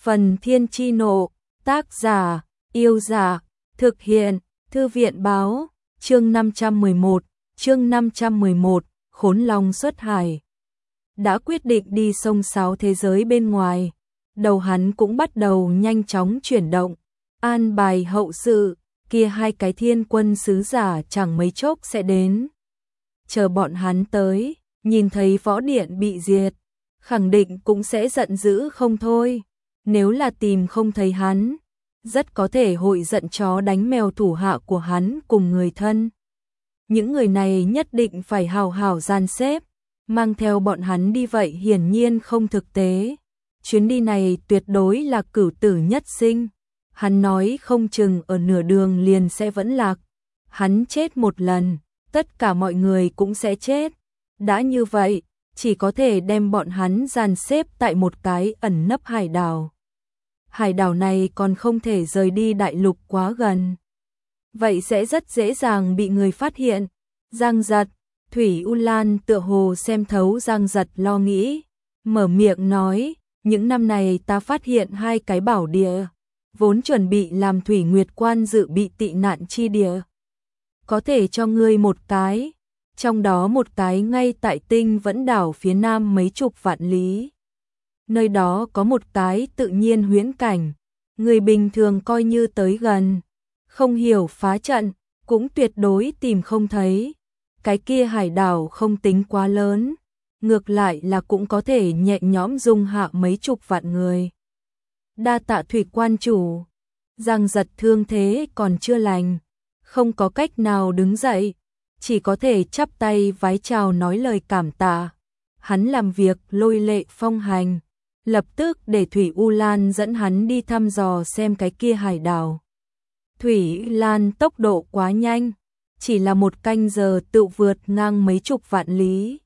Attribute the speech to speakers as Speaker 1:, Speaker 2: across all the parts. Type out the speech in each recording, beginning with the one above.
Speaker 1: Phần Thiên Chi Nộ, tác giả, Yêu Giả, thực hiện, Thư viện Báo, chương 511, Khốn Long xuất hải. Đã quyết định đi xông xáo thế giới bên ngoài, đầu hắn cũng bắt đầu nhanh chóng chuyển động, an bài hậu sự, kia hai cái thiên quân sứ giả chẳng mấy chốc sẽ đến. Chờ bọn hắn tới, nhìn thấy võ điện bị diệt, khẳng định cũng sẽ giận dữ không thôi. Nếu là tìm không thấy hắn, rất có thể hội giận chó đánh mèo thủ hạ của hắn cùng người thân. Những người này nhất định phải hào hào dàn xếp, mang theo bọn hắn đi vậy hiển nhiên không thực tế. Chuyến đi này tuyệt đối là cửu tử nhất sinh. Hắn nói không chừng ở nửa đường liền sẽ vẫn lạc. Hắn chết một lần, tất cả mọi người cũng sẽ chết. Đã như vậy, chỉ có thể đem bọn hắn dàn xếp tại một cái ẩn nấp hải đảo. Hải đảo này còn không thể rời đi đại lục quá gần. Vậy sẽ rất dễ dàng bị người phát hiện. Giang Giật, Thủy U Lan tựa hồ xem thấu Giang Giật lo nghĩ. Mở miệng nói, những năm này ta phát hiện hai cái bảo địa, vốn chuẩn bị làm Thủy Nguyệt Quan dự bị tị nạn chi địa. Có thể cho ngươi một cái, trong đó một cái ngay tại Tinh Vẫn đảo phía nam mấy chục vạn lý. Nơi đó có một cái tự nhiên huyễn cảnh, người bình thường coi như tới gần, không hiểu phá trận, cũng tuyệt đối tìm không thấy. Cái kia hải đảo không tính quá lớn, ngược lại là cũng có thể nhẹ nhõm dung hạ mấy chục vạn người. Đa tạ Thủy quan chủ. Giang Giật thương thế còn chưa lành, không có cách nào đứng dậy, chỉ có thể chắp tay vái chào nói lời cảm tạ. Hắn làm việc lôi lệ phong hành, lập tức để Thủy U Lan dẫn hắn đi thăm dò xem cái kia hải đảo. Thủy Lan tốc độ quá nhanh, chỉ là một canh giờ tự vượt ngang mấy chục vạn lý.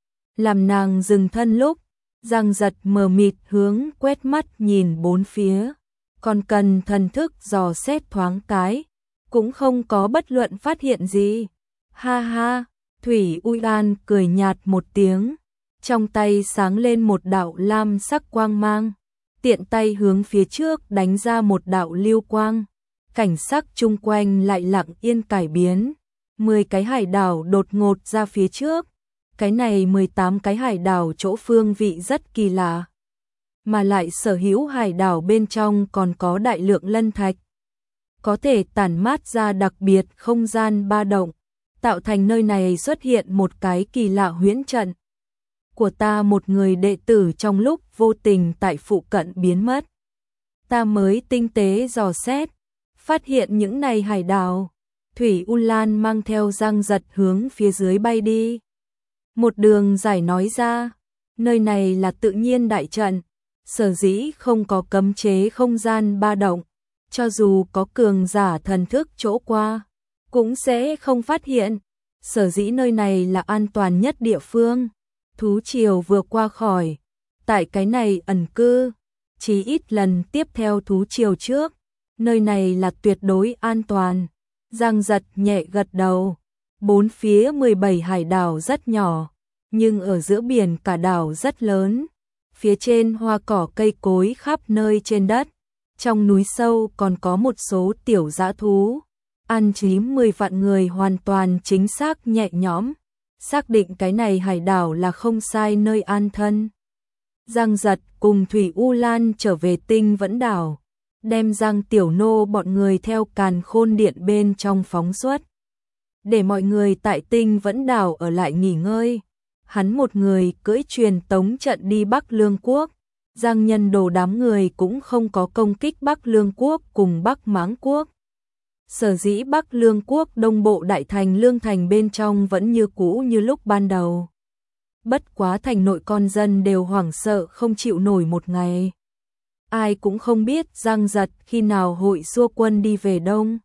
Speaker 1: Làm nàng dừng thân lúc, Giang Giật mờ mịt hướng quét mắt nhìn bốn phía, còn cần thần thức dò xét thoáng cái, cũng không có bất luận phát hiện gì. Ha ha, Thủy U Lan cười nhạt một tiếng, trong tay sáng lên một đạo lam sắc quang mang, tiện tay hướng phía trước đánh ra một đạo lưu quang. Cảnh sắc chung quanh lại lặng yên cải biến, 10 cái hải đảo đột ngột ra phía trước. Cái này 18 cái hải đảo chỗ phương vị rất kỳ lạ, mà lại sở hữu hải đảo bên trong còn có đại lượng lân thạch, có thể tản mát ra đặc biệt không gian ba động, tạo thành nơi này xuất hiện một cái kỳ lạ huyễn trận. Của ta một người đệ tử trong lúc vô tình tại phụ cận biến mất. Ta mới tinh tế dò xét, phát hiện những này hải đảo. Thủy U Lan mang theo Giang Giật hướng phía dưới bay đi. Một đường giải nói ra, nơi này là tự nhiên đại trận, sở dĩ không có cấm chế không gian ba động, cho dù có cường giả thần thức chỗ qua, cũng sẽ không phát hiện, sở dĩ nơi này là an toàn nhất địa phương. Thú triều vừa qua khỏi, tại cái này ẩn cư, chỉ ít lần tiếp theo thú triều trước, nơi này là tuyệt đối an toàn. Giang Giật nhẹ gật đầu, bốn phía 17 hải đảo rất nhỏ, nhưng ở giữa biển cả đảo rất lớn, phía trên hoa cỏ cây cối khắp nơi trên đất, trong núi sâu còn có một số tiểu dã thú, ăn chím 10 vạn người hoàn toàn chính xác nhẹ nhõm, xác định cái này hải đảo là không sai nơi an thân. Giang Giật cùng Thủy U Lan trở về Tinh Vẫn đảo, đem Giang Tiểu Nô bọn người theo Càn Khôn Điện bên trong phóng xuất, để mọi người tại Tinh Vẫn đảo ở lại nghỉ ngơi. Hắn một người cưỡi truyền tống trận đi Bắc Lương Quốc, Giang Nhân Đồ đám người cũng không có công kích Bắc Lương Quốc cùng Bắc Mãng Quốc. Sở dĩ Bắc Lương Quốc đông bộ đại thành Lương Thành bên trong vẫn như cũ như lúc ban đầu. Bất quá thành nội con dân đều hoảng sợ không chịu nổi một ngày. Ai cũng không biết Giang Giật khi nào hội xua quân đi về đông,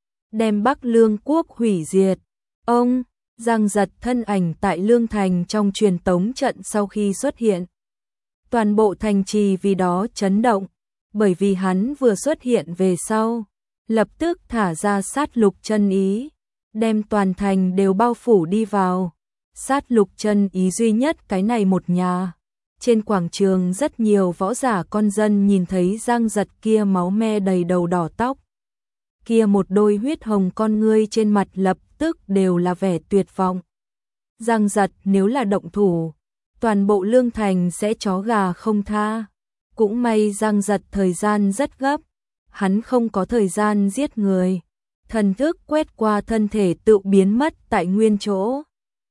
Speaker 1: đem Bắc Lương Quốc hủy diệt. Ông Giang Giật thân ảnh tại Lương Thành trong truyền tống trận sau khi xuất hiện, toàn bộ thành trì vì đó chấn động, bởi vì hắn vừa xuất hiện về sau, lập tức thả ra sát lục chân ý, đem toàn thành đều bao phủ đi vào. Sát lục chân ý duy nhất cái này một nhà, Trên quảng trường rất nhiều võ giả con dân nhìn thấy Giang Giật kia máu me đầy đầu đỏ tóc. Kia một đôi huyết hồng con ngươi trên mặt lập tức đều là vẻ tuyệt vọng. Giang Giật nếu là động thủ, toàn bộ Lương Thành sẽ chó gà không tha. Cũng may Giang Giật thời gian rất gấp, hắn không có thời gian giết người. Thần thức quét qua thân thể tự biến mất tại nguyên chỗ.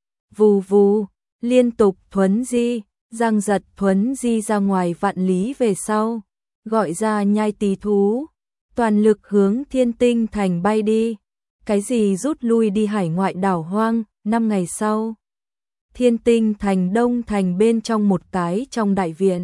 Speaker 1: Vù vù, liên tục thuấn di, Giang Giật thuấn di ra ngoài vạn lý về sau, gọi ra nhai tí thú, toàn lực hướng Thiên Tinh Thành bay đi. Cái gì rút lui đi hải ngoại đảo hoang, 5 ngày sau. Thiên Tinh Thành Đông Thành bên trong một cái trong đại viện.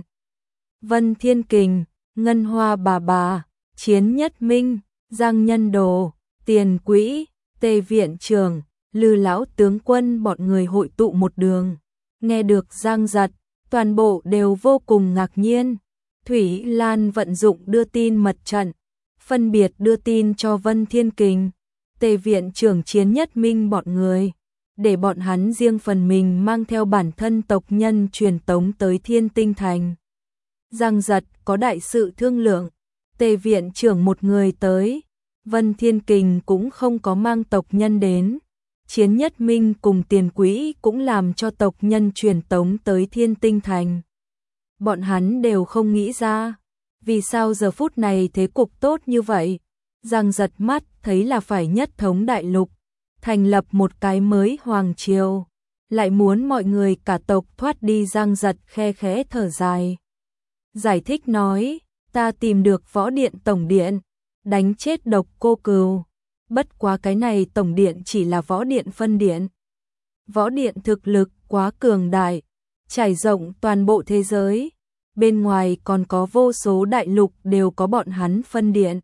Speaker 1: Vân Thiên Kình, Ngân Hoa bà, Chiến Nhất Minh, Giang Nhân Đồ, Tiền Quỹ, Tề Viện Trưởng, Lư lão tướng quân bọn người hội tụ một đường. Nghe được Giang Giật, toàn bộ đều vô cùng ngạc nhiên. Thủy Lan vận dụng đưa tin mật trận, phân biệt đưa tin cho Vân Thiên Kình, Tề Viện Trưởng Chiến Nhất Minh bọn người, để bọn hắn riêng phần mình mang theo bản thân tộc nhân truyền tống tới Thiên Tinh Thành. Giang Giật có đại sự thương lượng, Tề Viện Trưởng một người tới, Vân Thiên Kình cũng không có mang tộc nhân đến. Chiến Nhất Minh cùng Tiền Quỹ cũng làm cho tộc nhân truyền tống tới Thiên Tinh Thành. Bọn hắn đều không nghĩ ra, vì sao giờ phút này thế cục tốt như vậy. Giang Giật mắt thấy là phải nhất thống đại lục, thành lập một cái mới hoàng triều, lại muốn mọi người cả tộc thoát đi. Giang Giật khe khẽ thở dài. Giải thích nói, ta tìm được võ điện tổng điện, đánh chết Độc Cô Cừu. Bất quá cái này tổng điện chỉ là võ điện phân điện. Võ điện thực lực quá cường đại, trải rộng toàn bộ thế giới. Bên ngoài còn có vô số đại lục đều có bọn hắn phân điện.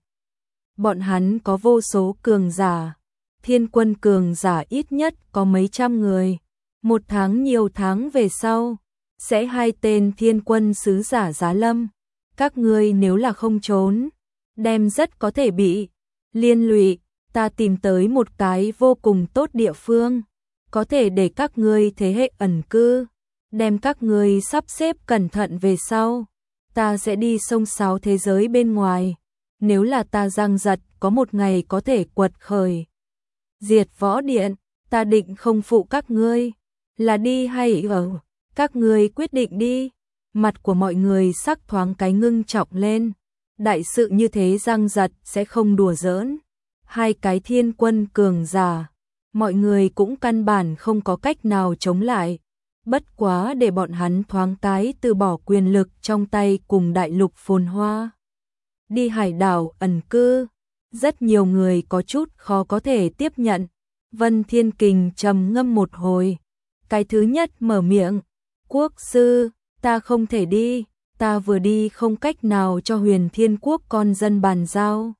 Speaker 1: Bọn hắn có vô số cường giả. Thiên quân cường giả ít nhất có mấy trăm người. Một tháng nhiều tháng về sau, sẽ 2 tên thiên quân sứ giả giá lâm. Các ngươi nếu là không trốn, đem rất có thể bị liên lụy. Ta tìm tới một cái vô cùng tốt địa phương, có thể để các ngươi thế hệ ẩn cư, đem các ngươi sắp xếp cẩn thận về sau. Ta sẽ đi sông sáo thế giới bên ngoài. Nếu là ta Giang Giật có một ngày có thể quật khởi, diệt võ điện, ta định không phụ các ngươi. Là đi hay ở, các ngươi quyết định đi. Mặt của mọi người sắc thoáng cái ngưng trọng lên. Đại sự như thế Giang Giật sẽ không đùa giỡn. 2 cái thiên quân cường giả, mọi người cũng căn bản không có cách nào chống lại. Bất quá để bọn hắn thoáng cái từ bỏ quyền lực trong tay cùng đại lục phồn hoa. Đi hải đảo ẩn cư, rất nhiều người có chút khó có thể tiếp nhận. Vân Thiên Kình trầm ngâm một hồi. Cái thứ nhất mở miệng, quốc sư, ta không thể đi, ta vừa đi không cách nào cho Huyền Thiên Quốc con dân bàn giao.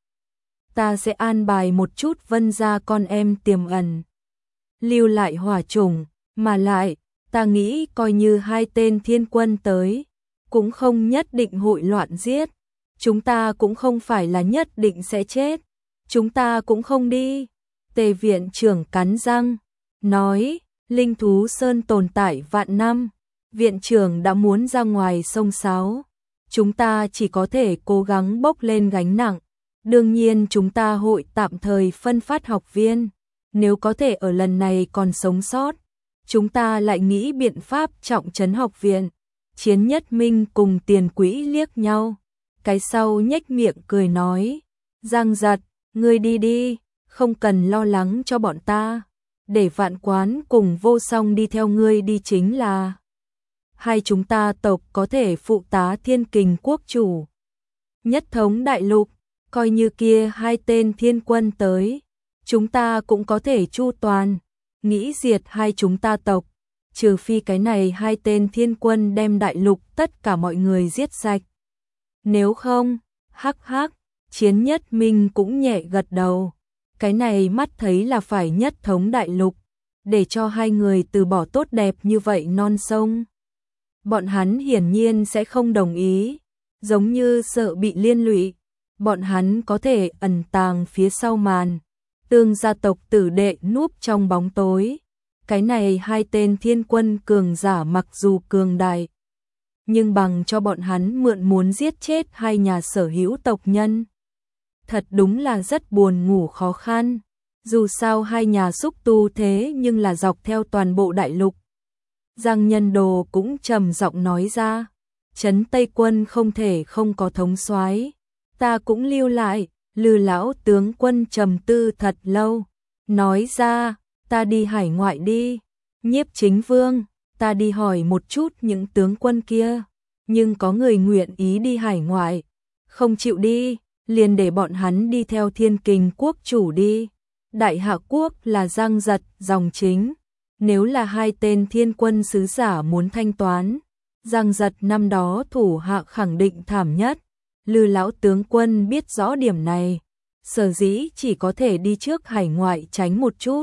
Speaker 1: Ta sẽ an bài một chút Vân gia con em tiềm ẩn, lưu lại hỏa chủng, mà lại, ta nghĩ coi như 2 tên thiên quân tới, cũng không nhất định hội loạn giết. Chúng ta cũng không phải là nhất định sẽ chết, chúng ta cũng không đi. Tề Viện Trưởng cắn răng, nói, Linh Thú Sơn tồn tại vạn năm, Viện Trưởng đã muốn ra ngoài sông sáo, chúng ta chỉ có thể cố gắng bốc lên gánh nặng. Đương nhiên chúng ta hội tạm thời phân phát học viên, nếu có thể ở lần này còn sống sót, chúng ta lại nghĩ biện pháp trọng trấn học viện. Chiến Nhất Minh cùng Tiền Quỹ liếc nhau, cái sau nhếch miệng cười nói, Giang Giật, ngươi đi đi, không cần lo lắng cho bọn ta, để Vạn Quán cùng Vô Song đi theo ngươi đi chính là. 2 chúng ta tộc có thể phụ tá Thiên Kình quốc chủ, nhất thống đại lục. Coi như kia 2 tên thiên quân tới, chúng ta cũng có thể chu toàn, nghĩ diệt 2 chúng ta tộc, trừ phi cái này 2 tên thiên quân đem đại lục tất cả mọi người giết sạch. Nếu không, hắc hắc, Chiến Nhất Minh cũng nhẹ gật đầu, cái này mắt thấy là phải nhất thống đại lục, để cho 2 người từ bỏ tốt đẹp như vậy non sông. Bọn hắn hiển nhiên sẽ không đồng ý, giống như sợ bị liên lụy. Bọn hắn có thể ẩn tàng phía sau màn, Tương gia tộc tử đệ núp trong bóng tối. Cái này 2 tên thiên quân cường giả mặc dù cường đại, nhưng bằng cho bọn hắn mượn muốn giết chết hai nhà sở hữu tộc nhân. Thật đúng là rất buồn ngủ khó khăn. Dù sao hai nhà xúc tu thế nhưng là dọc theo toàn bộ đại lục. Giang Nhân Đồ cũng trầm giọng nói ra, trấn Tây Quân không thể không có thống soái, ta cũng lưu lại. Lư lão tướng quân trầm tư thật lâu, nói ra, ta đi hải ngoại đi. Nhiếp Chính Vương, ta đi hỏi một chút những tướng quân kia, nhưng có người nguyện ý đi hải ngoại, không chịu đi, liền để bọn hắn đi theo Thiên Kình quốc chủ đi. Đại Hạ quốc là Giang Giật dòng chính, nếu là hai tên thiên quân sứ giả muốn thanh toán, Giang Giật năm đó thủ hạ khẳng định thảm nhất. Lư lão tướng quân biết rõ điểm này, sở dĩ chỉ có thể đi trước hải ngoại tránh một chút,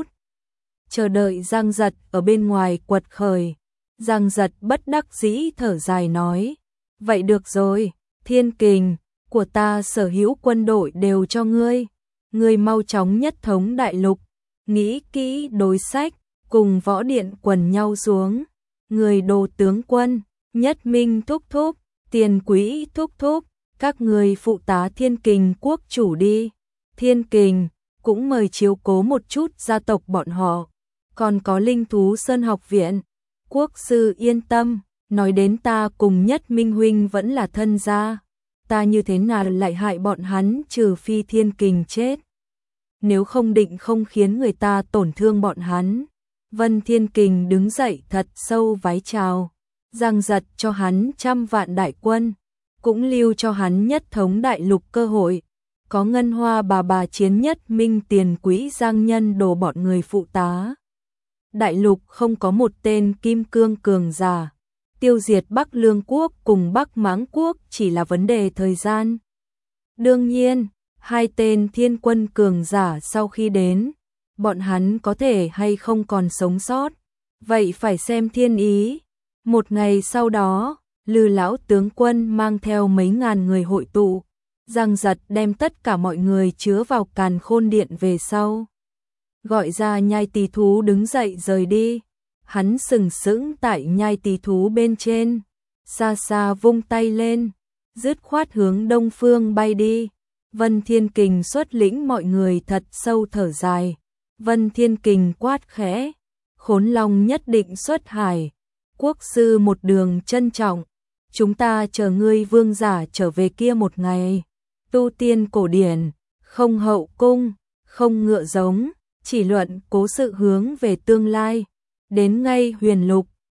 Speaker 1: chờ đợi Giang Giật ở bên ngoài quật khởi. Giang Giật bất đắc dĩ thở dài nói, vậy được rồi, Thiên Kình của ta sở hữu quân đội đều cho ngươi, ngươi mau chóng nhất thống đại lục, nghĩ kỹ đối sách, cùng Võ Điện quần nhau xuống. Người Đồ tướng quân, Nhất Minh thúc thúc, Tiền Quý thúc thúc, các người phụ tá Thiên Kình quốc chủ đi. Thiên Kình cũng mời chiếu cố một chút gia tộc bọn họ, còn có Linh Thú Sơn học viện. Quốc sư yên tâm, nói đến ta cùng Nhất Minh huynh vẫn là thân gia, ta như thế nào lại hại bọn hắn, trừ phi Thiên Kình chết, nếu không định không khiến người ta tổn thương bọn hắn. Vân Thiên Kình đứng dậy thật sâu vái chào, Giang Giật cho hắn 100 vạn đại quân, cũng lưu cho hắn nhất thống đại lục cơ hội. Có Ngân Hoa bà chiến Nhất Minh Tiền Quý Giang Nhân Đồ bọn người phụ tá, đại lục không có một tên kim cương cường giả, tiêu diệt Bắc Lương quốc cùng Bắc Mãng quốc chỉ là vấn đề thời gian. Đương nhiên, hai tên thiên quân cường giả sau khi đến, bọn hắn có thể hay không còn sống sót, vậy phải xem thiên ý. Một ngày sau đó, Lư lão tướng quân mang theo mấy ngàn người hội tụ, Giang Giật đem tất cả mọi người chứa vào Càn Khôn Điện về sau, gọi ra nhai tỳ thú đứng dậy rời đi. Hắn sừng sững tại nhai tỳ thú bên trên, xa xa vung tay lên, dứt khoát hướng đông phương bay đi. Vân Thiên Kình xuất lĩnh mọi người thật sâu thở dài. Vân Thiên Kình quát khẽ, Khốn Long nhất định xuất hải. Quốc sư một đường trân trọng, chúng ta chờ ngươi vương giả trở về kia một ngày. Tu tiên cổ điển, không hậu cung, không ngựa giống, chỉ luận cố sự hướng về tương lai. Đến ngay Huyền Lục,